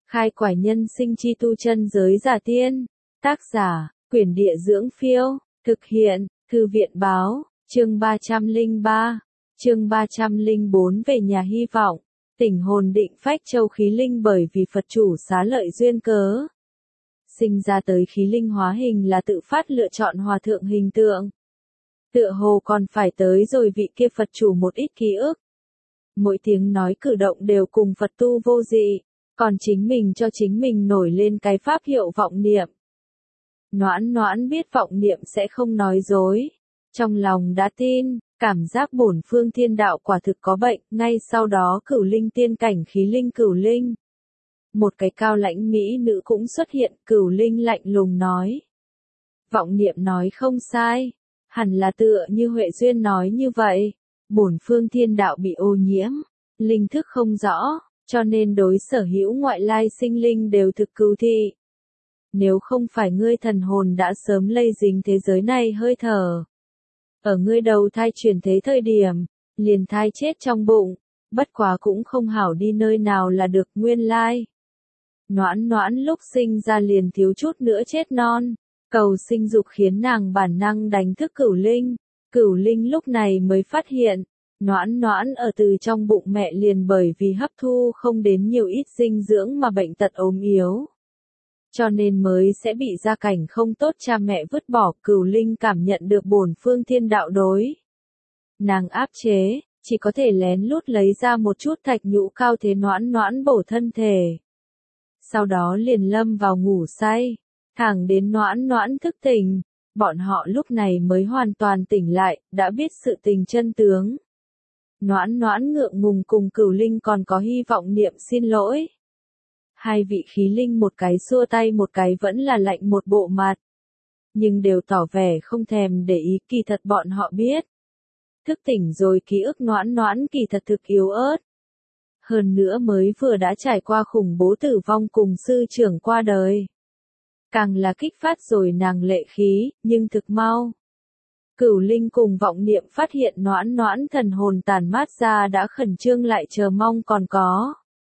Khai quải nhân sinh chi tu chân giới giả tiên. Tác giả, Quyển Địa Dưỡng Phiêu. Thực hiện, Thư viện Báo. Chương 303. Chương 304 về nhà hy vọng. Tỉnh hồn định phách châu khí linh bởi vì Phật chủ xá lợi duyên cớ. Sinh ra tới khí linh hóa hình là tự phát lựa chọn hòa thượng hình tượng. Tựa hồ còn phải tới rồi vị kia Phật chủ một ít ký ức. Mỗi tiếng nói cử động đều cùng Phật tu vô dị, còn chính mình cho chính mình nổi lên cái pháp hiệu vọng niệm. Noãn noãn biết vọng niệm sẽ không nói dối. Trong lòng đã tin, cảm giác bổn phương thiên đạo quả thực có bệnh, ngay sau đó cửu linh tiên cảnh khí linh cửu linh. Một cái cao lãnh mỹ nữ cũng xuất hiện, cửu linh lạnh lùng nói. Vọng niệm nói không sai, hẳn là tựa như Huệ Duyên nói như vậy. Bổn phương thiên đạo bị ô nhiễm, linh thức không rõ, cho nên đối sở hữu ngoại lai sinh linh đều thực cừu thị. Nếu không phải ngươi thần hồn đã sớm lây dính thế giới này hơi thở. Ở ngươi đầu thai chuyển thế thời điểm, liền thai chết trong bụng, bất quá cũng không hảo đi nơi nào là được nguyên lai. Noãn noãn lúc sinh ra liền thiếu chút nữa chết non, cầu sinh dục khiến nàng bản năng đánh thức cửu linh. Cửu linh lúc này mới phát hiện, noãn noãn ở từ trong bụng mẹ liền bởi vì hấp thu không đến nhiều ít dinh dưỡng mà bệnh tật ốm yếu. Cho nên mới sẽ bị gia cảnh không tốt cha mẹ vứt bỏ. Cửu linh cảm nhận được bổn phương thiên đạo đối. Nàng áp chế, chỉ có thể lén lút lấy ra một chút thạch nhũ cao thế noãn noãn bổ thân thể. Sau đó liền lâm vào ngủ say, thẳng đến noãn noãn thức tỉnh. Bọn họ lúc này mới hoàn toàn tỉnh lại, đã biết sự tình chân tướng. Noãn noãn ngượng ngùng cùng cửu linh còn có hy vọng niệm xin lỗi. Hai vị khí linh một cái xua tay một cái vẫn là lạnh một bộ mặt. Nhưng đều tỏ vẻ không thèm để ý, kỳ thật bọn họ biết. Thức tỉnh rồi ký ức noãn noãn kỳ thật thực yếu ớt. Hơn nữa mới vừa đã trải qua khủng bố tử vong cùng sư trưởng qua đời. Càng là kích phát rồi nàng lệ khí, nhưng thực mau. Cửu linh cùng vọng niệm phát hiện noãn noãn thần hồn tàn mát ra đã khẩn trương lại chờ mong còn có.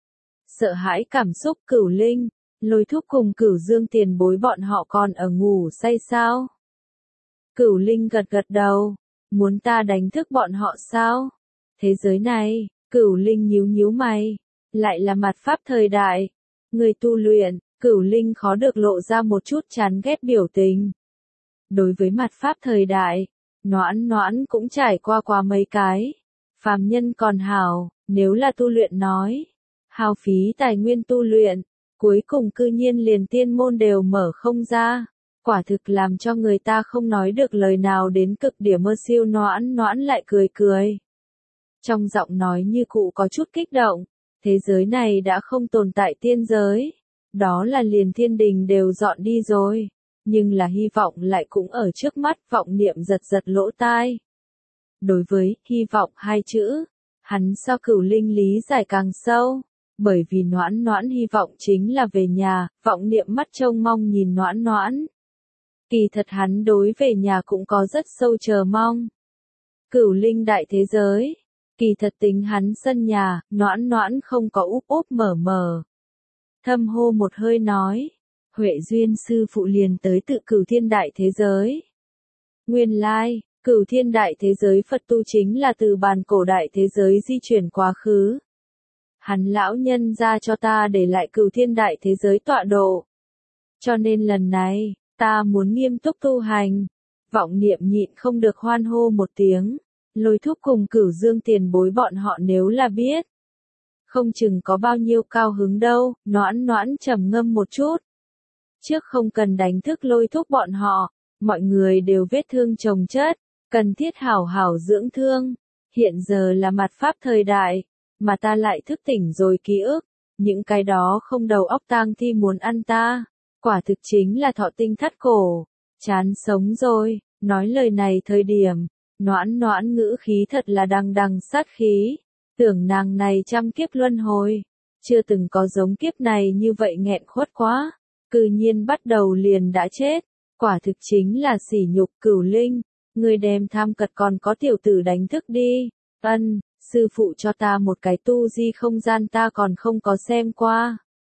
Sợ hãi cảm xúc. Cửu linh, Lôi Thúc cùng Cửu Dương tiền bối bọn họ còn ở ngủ say sao? Cửu linh gật gật đầu, muốn ta đánh thức bọn họ sao? Thế giới này, Cửu linh nhíu nhíu mày, lại là mạt pháp thời đại. Người tu luyện, Cửu linh khó được lộ ra một chút chán ghét biểu tình. Đối với mạt pháp thời đại, noãn noãn cũng trải qua mấy cái. Phàm nhân còn hảo, nếu là tu luyện nói. Hao phí tài nguyên tu luyện, cuối cùng cư nhiên liền tiên môn đều mở không ra. Quả thực làm cho người ta không nói được lời nào đến cực điểm. Mơ siêu noãn noãn lại cười cười. Trong giọng nói như cụ có chút kích động, thế giới này đã không tồn tại tiên giới. Đó là liền thiên đình đều dọn đi rồi. Nhưng là hy vọng lại cũng ở trước mắt. Vọng niệm giật giật lỗ tai. Đối với hy vọng hai chữ, hắn so cửu linh lý giải càng sâu. Bởi vì noãn noãn hy vọng chính là về nhà, vọng niệm mắt trông mong nhìn noãn noãn. Kỳ thật hắn đối về nhà cũng có rất sâu chờ mong. Cửu linh đại thế giới, kỳ thật tính hắn sân nhà, noãn noãn không có úp úp mở mở. Thâm hô một hơi nói, Huệ Duyên sư phụ liền tới tự Cửu Thiên đại thế giới. Nguyên lai, Cửu Thiên đại thế giới Phật tu chính là từ bàn cổ đại thế giới di chuyển quá khứ. Hắn lão nhân ra cho ta để lại Cửu Thiên đại thế giới tọa độ. Cho nên lần này, ta muốn nghiêm túc tu hành. Vọng niệm nhịn không được hoan hô một tiếng. Lôi Thúc cùng Cửu Dương tiền bối bọn họ nếu là biết. Không chừng có bao nhiêu cao hứng đâu. Noãn noãn trầm ngâm một chút. Trước không cần đánh thức Lôi Thúc bọn họ. Mọi người đều vết thương chồng chất. Cần thiết hảo hảo dưỡng thương. Hiện giờ là mạt pháp thời đại. Mà ta lại thức tỉnh rồi ký ức. Những cái đó không đầu óc tang thi muốn ăn ta. Quả thực chính là thọ tinh thắt cổ. Chán sống rồi. Nói lời này thời điểm. Noãn noãn ngữ khí thật là đằng đằng sát khí. Tưởng nàng này trăm kiếp luân hồi. Chưa từng có giống kiếp này như vậy nghẹn khuất quá. Cư nhiên bắt đầu liền đã chết. Quả thực chính là sỉ nhục. Cửu linh, người đem tham cật còn có tiểu tử đánh thức đi. Ân. Sư phụ cho ta một cái tu di không gian ta còn không có xem qua.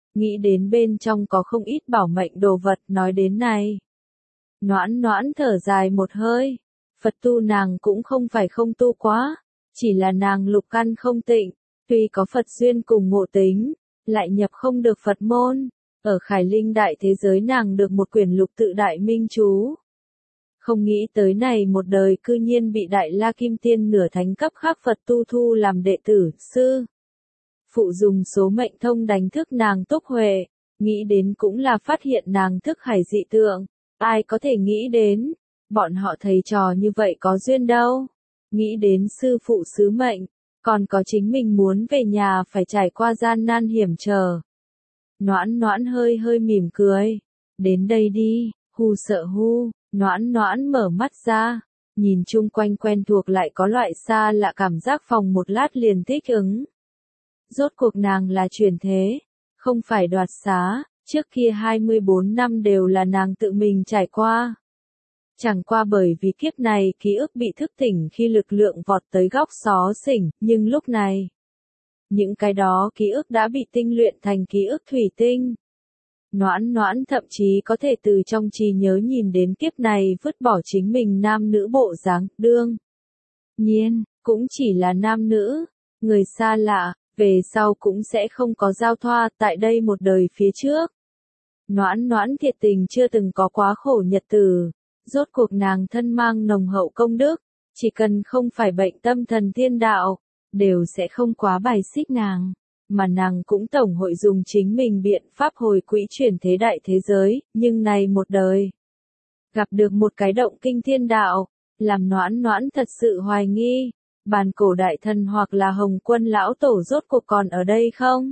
nghĩ đến bên trong có không ít bảo mệnh đồ vật, nói đến này. Noãn noãn thở dài một hơi, Phật tu nàng cũng không phải không tu quá, chỉ là nàng lục căn không tịnh, tuy có Phật duyên cùng ngộ tính, lại nhập không được Phật môn. Ở Khải Linh đại thế giới nàng được một quyển lục tự đại minh chú. Không nghĩ tới này một đời cư nhiên bị Đại La Kim Tiên nửa thánh cấp khác Phật tu thu làm đệ tử, sư. Phụ dùng số mệnh thông đánh thức nàng túc huệ, nghĩ đến cũng là phát hiện nàng thức hải dị tượng. Ai có thể nghĩ đến, bọn họ thầy trò như vậy có duyên đâu. Nghĩ đến sư phụ sứ mệnh, còn có chính mình muốn về nhà phải trải qua gian nan hiểm trở. Noãn noãn hơi hơi mỉm cười. Đến đây đi, hu sợ hu, noãn noãn mở mắt ra, nhìn chung quanh quen thuộc lại có loại xa lạ cảm giác phòng một lát liền thích ứng. Rốt cuộc nàng là chuyển thế, không phải đoạt xá, trước kia 24 năm đều là nàng tự mình trải qua. Chẳng qua bởi vì kiếp này ký ức bị thức tỉnh khi lực lượng vọt tới góc xó xỉnh, nhưng lúc này, những cái đó ký ức đã bị tinh luyện thành ký ức thủy tinh. Noãn noãn thậm chí có thể từ trong trí nhớ nhìn đến kiếp này vứt bỏ chính mình nam nữ bộ dáng, đương nhiên, cũng chỉ là nam nữ, người xa lạ, về sau cũng sẽ không có giao thoa tại đây một đời phía trước. Noãn noãn thiệt tình chưa từng có quá khổ nhật tử, rốt cuộc nàng thân mang nồng hậu công đức, chỉ cần không phải bệnh tâm thần thiên đạo, đều sẽ không quá bài xích nàng, mà nàng cũng tổng hội dùng chính mình biện pháp hồi quỹ chuyển thế đại thế giới, nhưng này một đời, gặp được một cái động kinh thiên đạo, làm noãn noãn thật sự hoài nghi, bàn cổ đại thần hoặc là Hồng Quân lão tổ rốt cuộc còn ở đây không?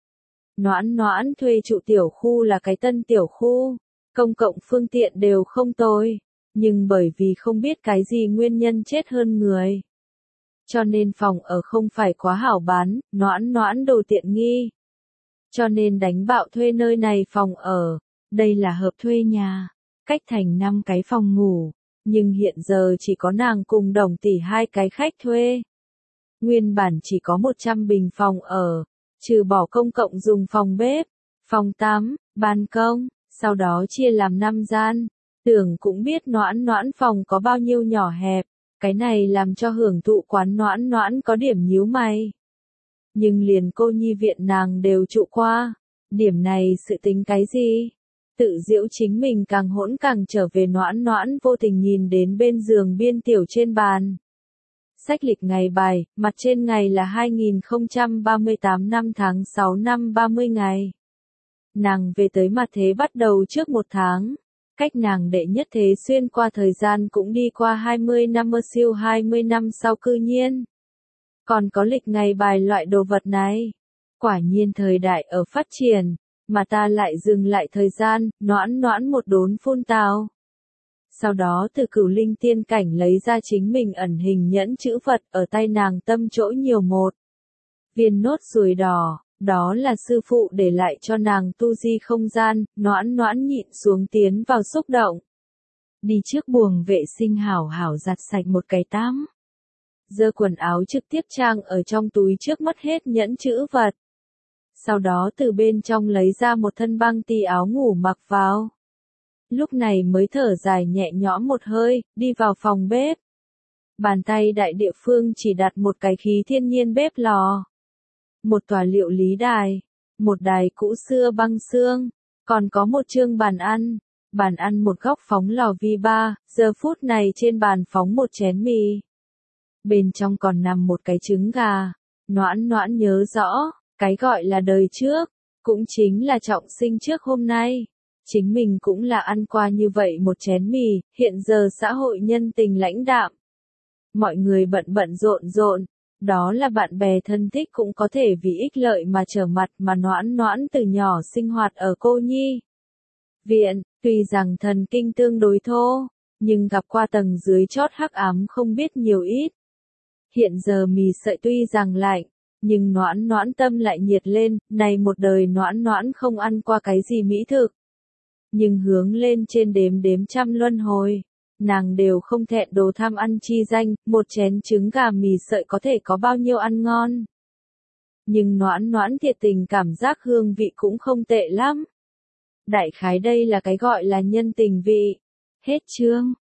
Noãn noãn thuê trụ tiểu khu là cái tân tiểu khu, công cộng phương tiện đều không tồi, nhưng bởi vì không biết cái gì nguyên nhân chết hơn người. Cho nên phòng ở không phải quá hảo bán, noãn noãn đồ tiện nghi. Cho nên đánh bạo thuê nơi này phòng ở, đây là hợp thuê nhà, cách thành 5 cái phòng ngủ, nhưng hiện giờ chỉ có nàng cùng Đồng tỷ 2 cái khách thuê. Nguyên bản chỉ có 100 bình phòng ở, trừ bỏ công cộng dùng phòng bếp, phòng tắm, ban công, sau đó chia làm 5 gian. Tưởng cũng biết noãn noãn phòng có bao nhiêu nhỏ hẹp, cái này làm cho hưởng thụ quán noãn noãn có điểm nhíu mày. Nhưng liền cô nhi viện nàng đều trụ qua, điểm này sự tính cái gì? Tự giễu chính mình càng hỗn càng trở về noãn noãn vô tình nhìn đến bên giường biên tiểu trên bàn. Sách lịch ngày bài, mặt trên ngày là 2038 năm tháng 6 năm 30 ngày. Nàng về tới mặt thế bắt đầu trước 1 tháng. Cách nàng đệ nhất thế xuyên qua thời gian cũng đi qua 20 năm mơ siêu 20 năm sau cư nhiên. Còn có lịch ngày bài loại đồ vật này. Quả nhiên thời đại ở phát triển, mà ta lại dừng lại thời gian, noãn noãn một đốn phun tào. Sau đó từ Cửu Linh tiên cảnh lấy ra chính mình ẩn hình nhẫn chữ vật ở tay nàng tâm chỗ nhiều một viên nốt ruồi đỏ. Đó là sư phụ để lại cho nàng tu di không gian, noãn noãn nhịn xuống tiến vào xúc động. Đi trước buồng vệ sinh hảo hảo giặt sạch một cái tắm. Giơ quần áo trực tiếp trang ở trong túi trước mất hết nhẫn chữ vật. Sau đó từ bên trong lấy ra một thân băng ti áo ngủ mặc vào. Lúc này mới thở dài nhẹ nhõm một hơi, đi vào phòng bếp. Bàn tay đại địa phương chỉ đặt một cái khí thiên nhiên bếp lò. Một tòa liệu lý đài, một đài cũ xưa băng xương, còn có một chương bàn ăn một góc phóng lò vi ba, giờ phút này trên bàn phóng một chén mì. Bên trong còn nằm một cái trứng gà, noãn noãn nhớ rõ, cái gọi là đời trước, cũng chính là trọng sinh trước hôm nay. Chính mình cũng là ăn qua như vậy một chén mì, hiện giờ xã hội nhân tình lãnh đạm. Mọi người bận bận rộn rộn. Đó là bạn bè thân thích cũng có thể vì ích lợi mà trở mặt mà noãn noãn từ nhỏ sinh hoạt ở cô nhi viện, tuy rằng thần kinh tương đối thô, nhưng gặp qua tầng dưới chót hắc ám không biết nhiều ít. Hiện giờ mì sợi tuy rằng lạnh, nhưng noãn noãn tâm lại nhiệt lên, này một đời noãn noãn không ăn qua cái gì mỹ thực. Nhưng hướng lên trên đếm đếm trăm luân hồi. Nàng đều không thẹn đồ tham ăn chi danh, một chén trứng gà mì sợi có thể có bao nhiêu ăn ngon. Nhưng Noãn Noãn thiệt tình cảm giác hương vị cũng không tệ lắm. Đại khái đây là cái gọi là nhân tình vị. Hết chương.